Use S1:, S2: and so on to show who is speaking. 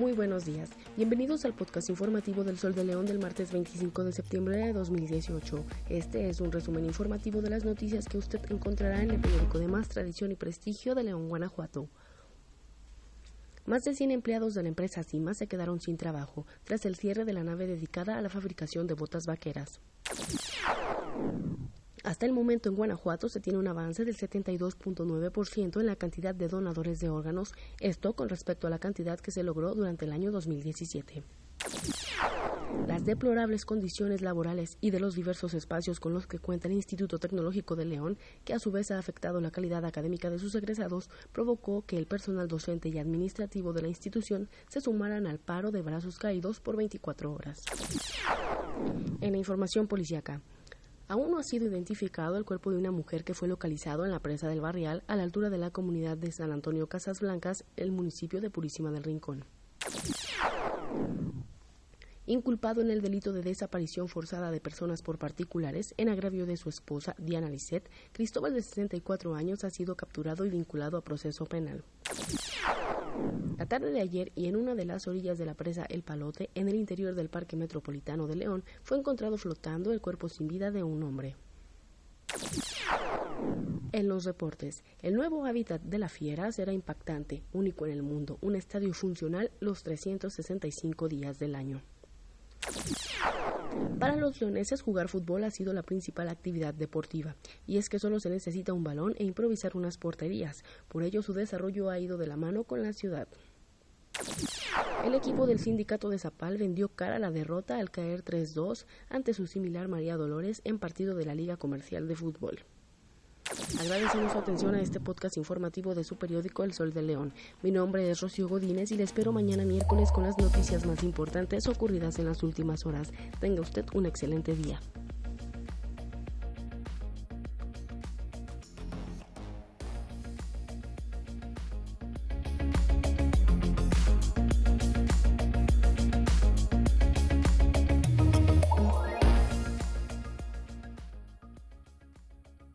S1: Muy buenos días, bienvenidos al podcast informativo del Sol de León del martes 25 de septiembre de 2018. Este es un resumen informativo de las noticias que usted encontrará en el periódico de más tradición y prestigio de León, Guanajuato. Más de 100 empleados de la empresa Cima se quedaron sin trabajo tras el cierre de la nave dedicada a la fabricación de botas vaqueras. Hasta el momento en Guanajuato se tiene un avance del 72.9% en la cantidad de donadores de órganos, esto con respecto a la cantidad que se logró durante el año 2017. Las deplorables condiciones laborales y de los diversos espacios con los que cuenta el Instituto Tecnológico de León, que a su vez ha afectado la calidad académica de sus egresados, provocó que el personal docente y administrativo de la institución se sumaran al paro de brazos caídos por 24 horas. En la información policíaca, aún no ha sido identificado el cuerpo de una mujer que fue localizado en la presa del Barrial, a la altura de la comunidad de San Antonio Casas Blancas, el municipio de Purísima del Rincón. Inculpado en el delito de desaparición forzada de personas por particulares en agravio de su esposa, Diana Lisset, Cristóbal, de 64 años, ha sido capturado y vinculado a proceso penal. La tarde de ayer, y en una de las orillas de la presa El Palote, en el interior del Parque Metropolitano de León, fue encontrado flotando el cuerpo sin vida de un hombre. En los deportes, el nuevo hábitat de la fiera será impactante, único en el mundo, un estadio funcional los 365 días del año. Para los leoneses, jugar fútbol ha sido la principal actividad deportiva, y es que solo se necesita un balón e improvisar unas porterías, por ello su desarrollo ha ido de la mano con la ciudad. El equipo del sindicato de Zapal vendió cara a la derrota al caer 3-2 ante su similar María Dolores en partido de la Liga Comercial de Fútbol. Agradecemos su atención a este podcast informativo de su periódico El Sol de León. Mi nombre es Rocío Godínez y le espero mañana miércoles con las noticias más importantes ocurridas en las últimas horas. Tenga usted un excelente día.